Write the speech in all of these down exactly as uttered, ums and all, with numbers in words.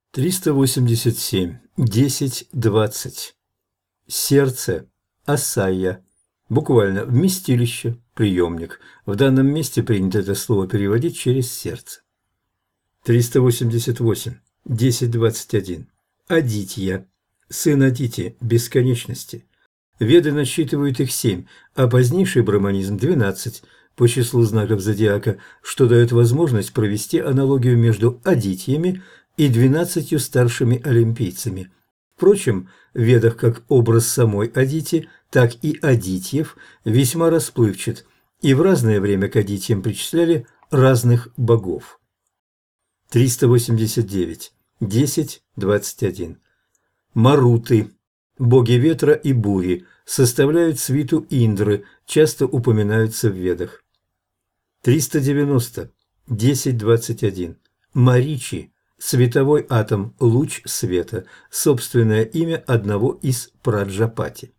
триста восемьдесят семь. десять двадцать. Сердце. Асайя. Буквально вместилище, приемник. В данном месте принято это слово переводить через сердце. триста восемьдесят восемь. десять двадцать один. Адитья. Сын Адити, бесконечности. Веды насчитывают их семь, а позднейший брахманизм – двенадцать по числу знаков зодиака, что дает возможность провести аналогию между адитьями и двенадцатью старшими олимпийцами. Впрочем, в Ведах как образ самой Адити, так и адитьев весьма расплывчат, и в разное время к адитьям причисляли разных богов. триста восемьдесят девять. десять двадцать один. Маруты, боги ветра и бури, составляют свиту Индры, часто упоминаются в Ведах. триста девяносто. десять двадцать один. Маричи, световой атом, луч света, собственное имя одного из праджапати.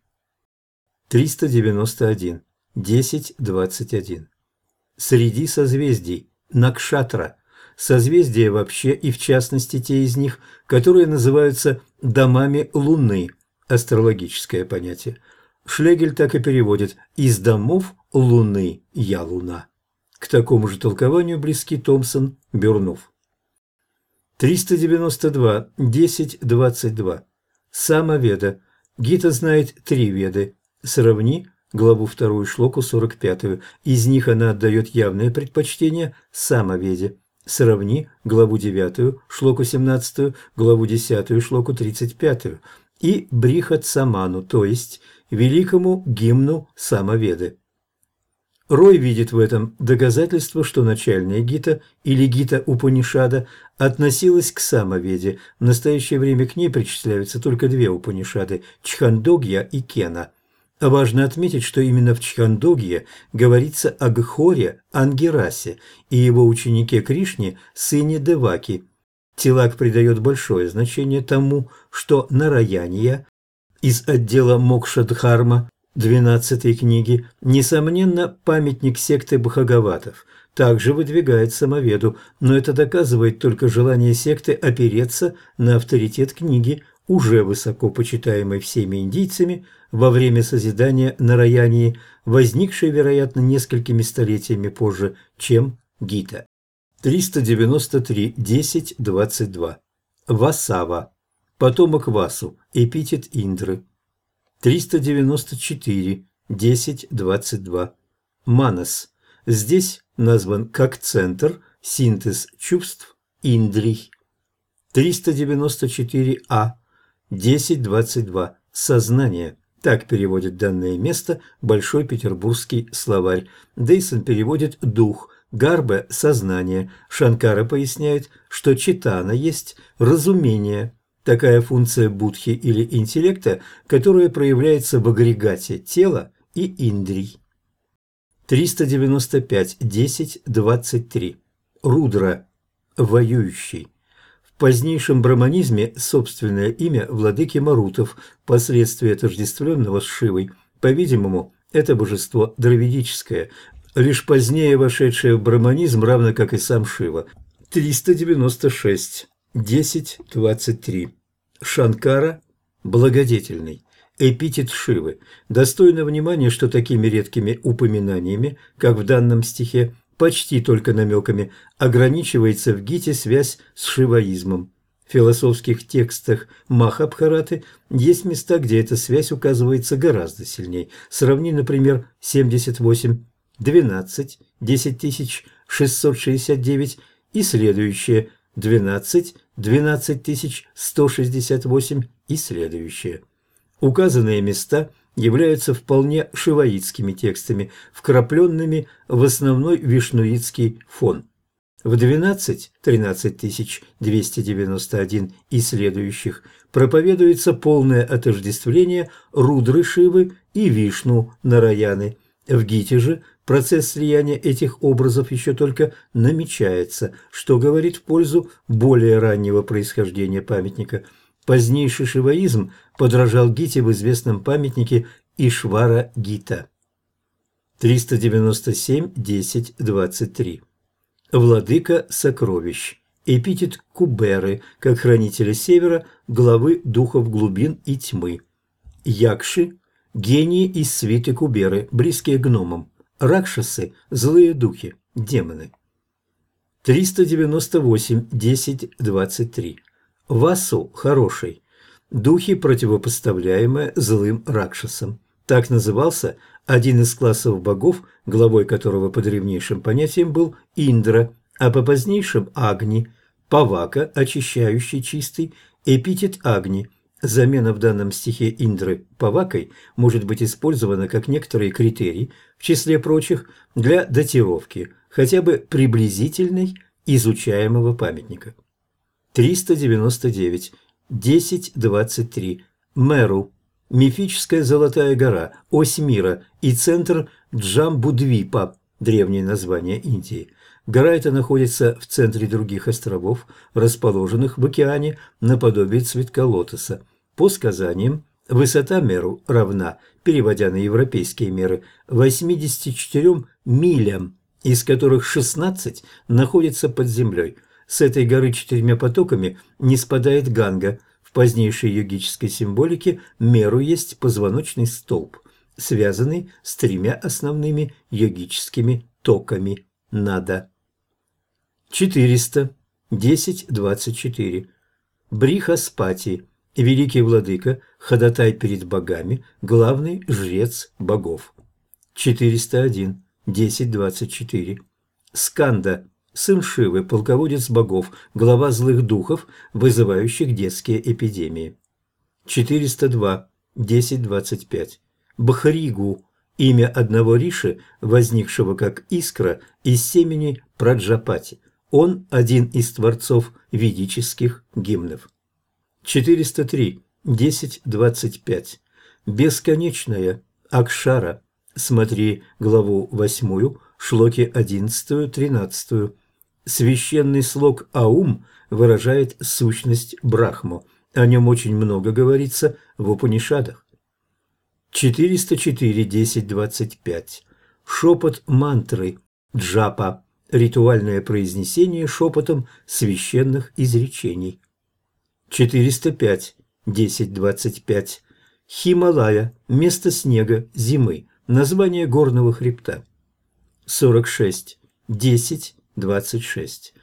триста девяносто один. десять двадцать один. Среди созвездий Накшатра, созвездия вообще и в частности те из них, которые называются домами Луны, астрологическое понятие. Шлегель так и переводит: «из домов Луны я Луна». К такому же толкованию близки Томсон, Бюрнов. триста девяносто два. десять двадцать два. Самоведа. Гита знает три веды. Сравни главу вторую, шлоку сорок пятую. Из них она отдает явное предпочтение самоведе. Сравни главу девятую, шлоку семнадцатую, главу десятую, шлоку тридцать пятую. И Брихат-саману, то есть великому гимну самоведы. Рой видит в этом доказательство, что начальная Гита или Гита Упанишада относилась к самоведе. В настоящее время к ней причисляются только две Упанишады – Чхандогья и Кена. Важно отметить, что именно в Чхандогье говорится о Гхоре Ангирасе и его ученике Кришне, сыне Деваки. Тилак придает большое значение тому, что Нараяния из отдела Мокшадхарма двенадцатой книги, несомненно, памятник секты Бхагаватов, также выдвигает самоведу, но это доказывает только желание секты опереться на авторитет книги, уже высоко почитаемой всеми индийцами во время созидания Нараянии, возникшей, вероятно, несколькими столетиями позже, чем Гита. триста девяносто три. десять двадцать два. Васава. Потомок Васу. Эпитет Индры. триста девяносто четыре. десять двадцать два. Манас. Здесь назван как центр, синтез чувств, индрий. триста девяносто четыре а. десять двадцать два. Сознание. Так переводит данное место Большой Петербургский словарь. Дейсон переводит «дух», Гарбе – «сознание». Шанкара поясняет, что читана есть разумение. Такая функция будхи или интеллекта, которая проявляется в агрегате тела и индрий. триста девяносто пять. десять двадцать три. Рудра – воюющий. В позднейшем брахманизме собственное имя владыки Марутов, впоследствии отождествленного с Шивой. По-видимому, это божество дравидическое, лишь позднее вошедшее в брахманизм, равно как и сам Шива. триста девяносто шесть. десять двадцать три. Шанкара – благодетельный. Эпитет Шивы. Достойно внимания, что такими редкими упоминаниями, как в данном стихе, почти только намеками, ограничивается в Гите связь с шиваизмом. В философских текстах Махабхараты есть места, где эта связь указывается гораздо сильней. Сравни, например, семьдесят восемь, двенадцать, десять тысяч шестьсот шестьдесят девять и следующее – двенадцать, двенадцать тысяч сто шестьдесят восемь и следующее. Указанные места являются вполне шиваитскими текстами, вкрапленными в основной вишнуитский фон. В двенадцать – тринадцать тысяч двести девяносто один и следующих проповедуется полное отождествление Рудры Шивы и Вишну Нараяны. В Гите же процесс слияния этих образов еще только намечается, что говорит в пользу более раннего происхождения памятника. Позднейший шиваизм подражал Гите в известном памятнике Ишвара Гита. триста девяносто семь. десять двадцать три. Владыка сокровищ. Эпитет Куберы, как хранителя севера, главы духов глубин и тьмы. Якши – гении из свиты Куберы, близкие гномам. Ракшасы – злые духи, демоны. триста девяносто восемь, десять, двадцать три. Васу – хороший. Духи, противопоставляемые злым ракшасам. Так назывался один из классов богов, главой которого по древнейшим понятиям был Индра, а по позднейшим – Агни. Павака, очищающий чистый, эпитет Агни. Замена в данном стихе Индры Павакой может быть использована как некоторый критерий, в числе прочих, для датировки хотя бы приблизительной изучаемого памятника. триста девяносто девять, десять, двадцать три. Меру – мифическая Золотая гора, ось мира и центр Джамбудвипа, древнее название Индии. Гора эта находится в центре других островов, расположенных в океане наподобие цветка лотоса. По сказаниям, высота Меру равна, переводя на европейские меры, восьмидесяти четырем милям, из которых шестнадцать находится под землей. С этой горы четырьмя потоками не спадает Ганга. В позднейшей йогической символике Меру есть позвоночный столб, связанный с тремя основными йогическими токами нада. четыреста, десять, двадцать четыре. Брихаспати – великий владыка, ходатай перед богами, главный жрец богов. четыреста один, десять, двадцать четыре. Сканда – сын Шивы, полководец богов, глава злых духов, вызывающих детские эпидемии. четыреста два, десять, двадцать пять. Бхригу – имя одного риши, возникшего как искра из семени Праджапати. Он один из творцов ведических гимнов. четыреста три, десять, двадцать пять. Бесконечная Акшара. Смотри главу восьмую, шлоки одиннадцатую, тринадцатую. Священный слог Аум выражает сущность Брахму. О нем очень много говорится в Упанишадах. четыреста четыре, десять, двадцать пять. Шепот мантры Джапа. Ритуальное произнесение шепотом священных изречений. четыреста пять, десять, двадцать пять. Хималая – место снега, зимы, название горного хребта. сорок шесть, десять, двадцать шесть.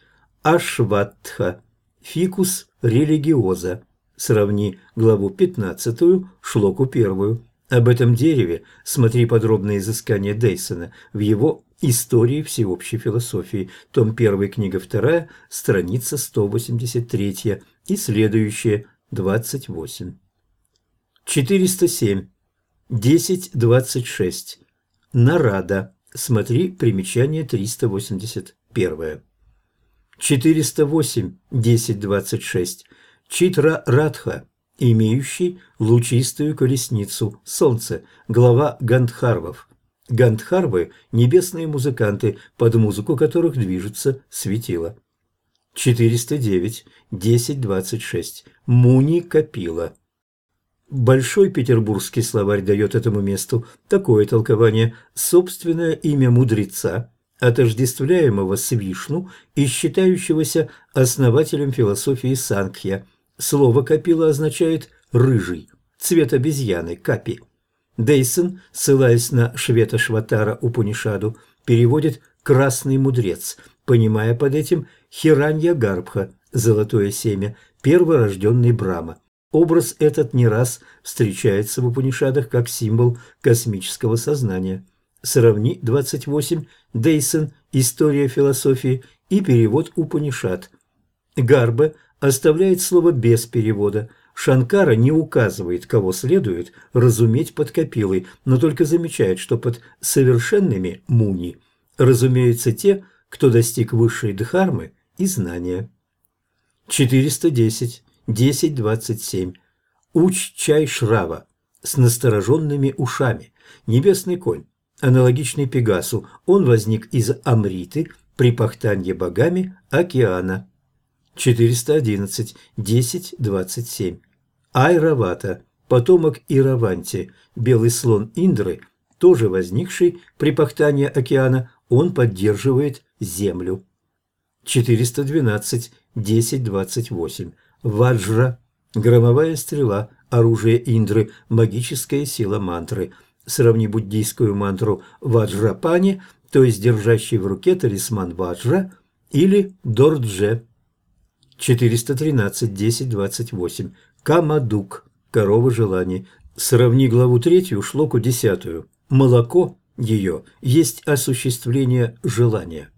Ашватха – фикус религиоза. Сравни главу пятнадцатую, шлоку первую. Об этом дереве смотри подробные изыскания Дейсона в его «Истории всеобщей философии», том один, книга два, страница сто восемьдесят три и следующие, двадцать восемь. четыреста семь, десять, двадцать шесть. Нарада. Смотри примечание триста восемьдесят один. четыреста восемь, десять, двадцать шесть. Читра Радха, имеющий лучистую колесницу, солнце, глава Гандхарвов. Гандхарвы – небесные музыканты, под музыку которых движется светило. четыреста девять, десять, двадцать шесть. Муни Капила. Большой петербургский словарь дает этому месту такое толкование: собственное имя мудреца, отождествляемого с Вишну и считающегося основателем философии Санкхья. Слово «капила» означает «рыжий», цвет обезьяны, капи. Дейсон, ссылаясь на Швета-Шватара Упанишаду, переводит «красный мудрец», понимая под этим Хиранья-Гарбха, золотое семя, перворожденный Брахма. Образ этот не раз встречается в Упанишадах как символ космического сознания. Сравни двадцать восемь, Дейсон, «История философии» и перевод Упанишад. Гарбе оставляет слово без перевода. Шанкара не указывает, кого следует разуметь под капилой, но только замечает, что под совершенными муни разумеются те, кто достиг высшей дхармы и знания. четыреста десять, десять, двадцать семь. Уч-чай Шрава с настороженными ушами, небесный конь, аналогичный Пегасу, он возник из Амриты при пахтанье богами океана. четыреста одиннадцать, десять, двадцать семь. Айравата, потомок Ираванти, белый слон Индры, тоже возникший при пахтанье океана, он поддерживает землю. четыреста двенадцать, десять двадцать восемь. Ваджра – громовая стрела, оружие Индры, магическая сила мантры. Сравни буддийскую мантру Ваджрапани, то есть держащий в руке талисман Ваджра, или Дордже. четыреста тринадцать, десять двадцать восемь. Камадук – корова желаний. Сравни главу третью, шлоку десятую. Молоко ее есть осуществление желания.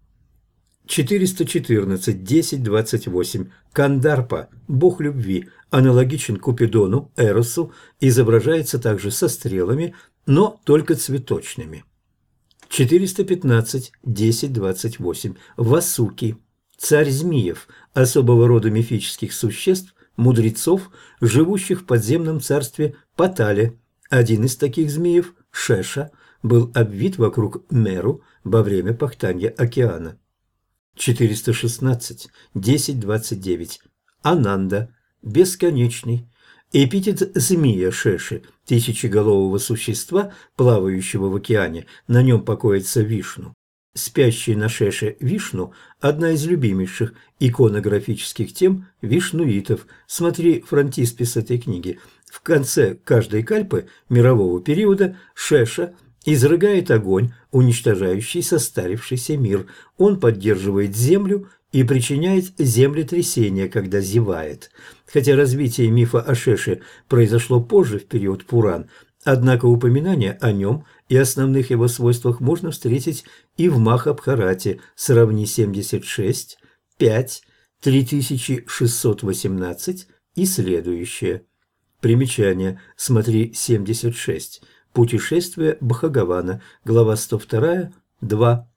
четыреста четырнадцать, десять двадцать восемь. Кандарпа – бог любви, аналогичен Купидону, Эросу, изображается также со стрелами, но только цветочными. четыреста пятнадцать, десять двадцать восемь. Васуки – царь змеев, особого рода мифических существ, мудрецов, живущих в подземном царстве Патале. Один из таких змеев, Шеша, был обвит вокруг Меру во время пахтанья океана. четыреста шестнадцать, десять двадцать девять. Ананда – бесконечный. Эпитет змея Шеши, тысячеголового существа, плавающего в океане, на нем покоится Вишну. Спящий на Шеше Вишну – одна из любимейших иконографических тем вишнуитов. Смотри фронтиспис этой книги. В конце каждой кальпы мирового периода Шеша изрыгает огонь, уничтожающий состарившийся мир. Он поддерживает землю и причиняет землетрясения, когда зевает. Хотя развитие мифа о Шеше произошло позже, в период Пуран, однако упоминания о нем и основных его свойствах можно встретить и в Махабхарате. Сравни семьдесят шесть, пять, три тысячи шестьсот восемнадцать и следующее. Примечание. Смотри семьдесят шесть. Путешествие Бхагавана. Глава сто два, два.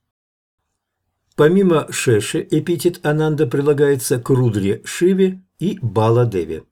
Помимо Шеши, эпитет Ананда прилагается к Рудре Шиве и Баладеве.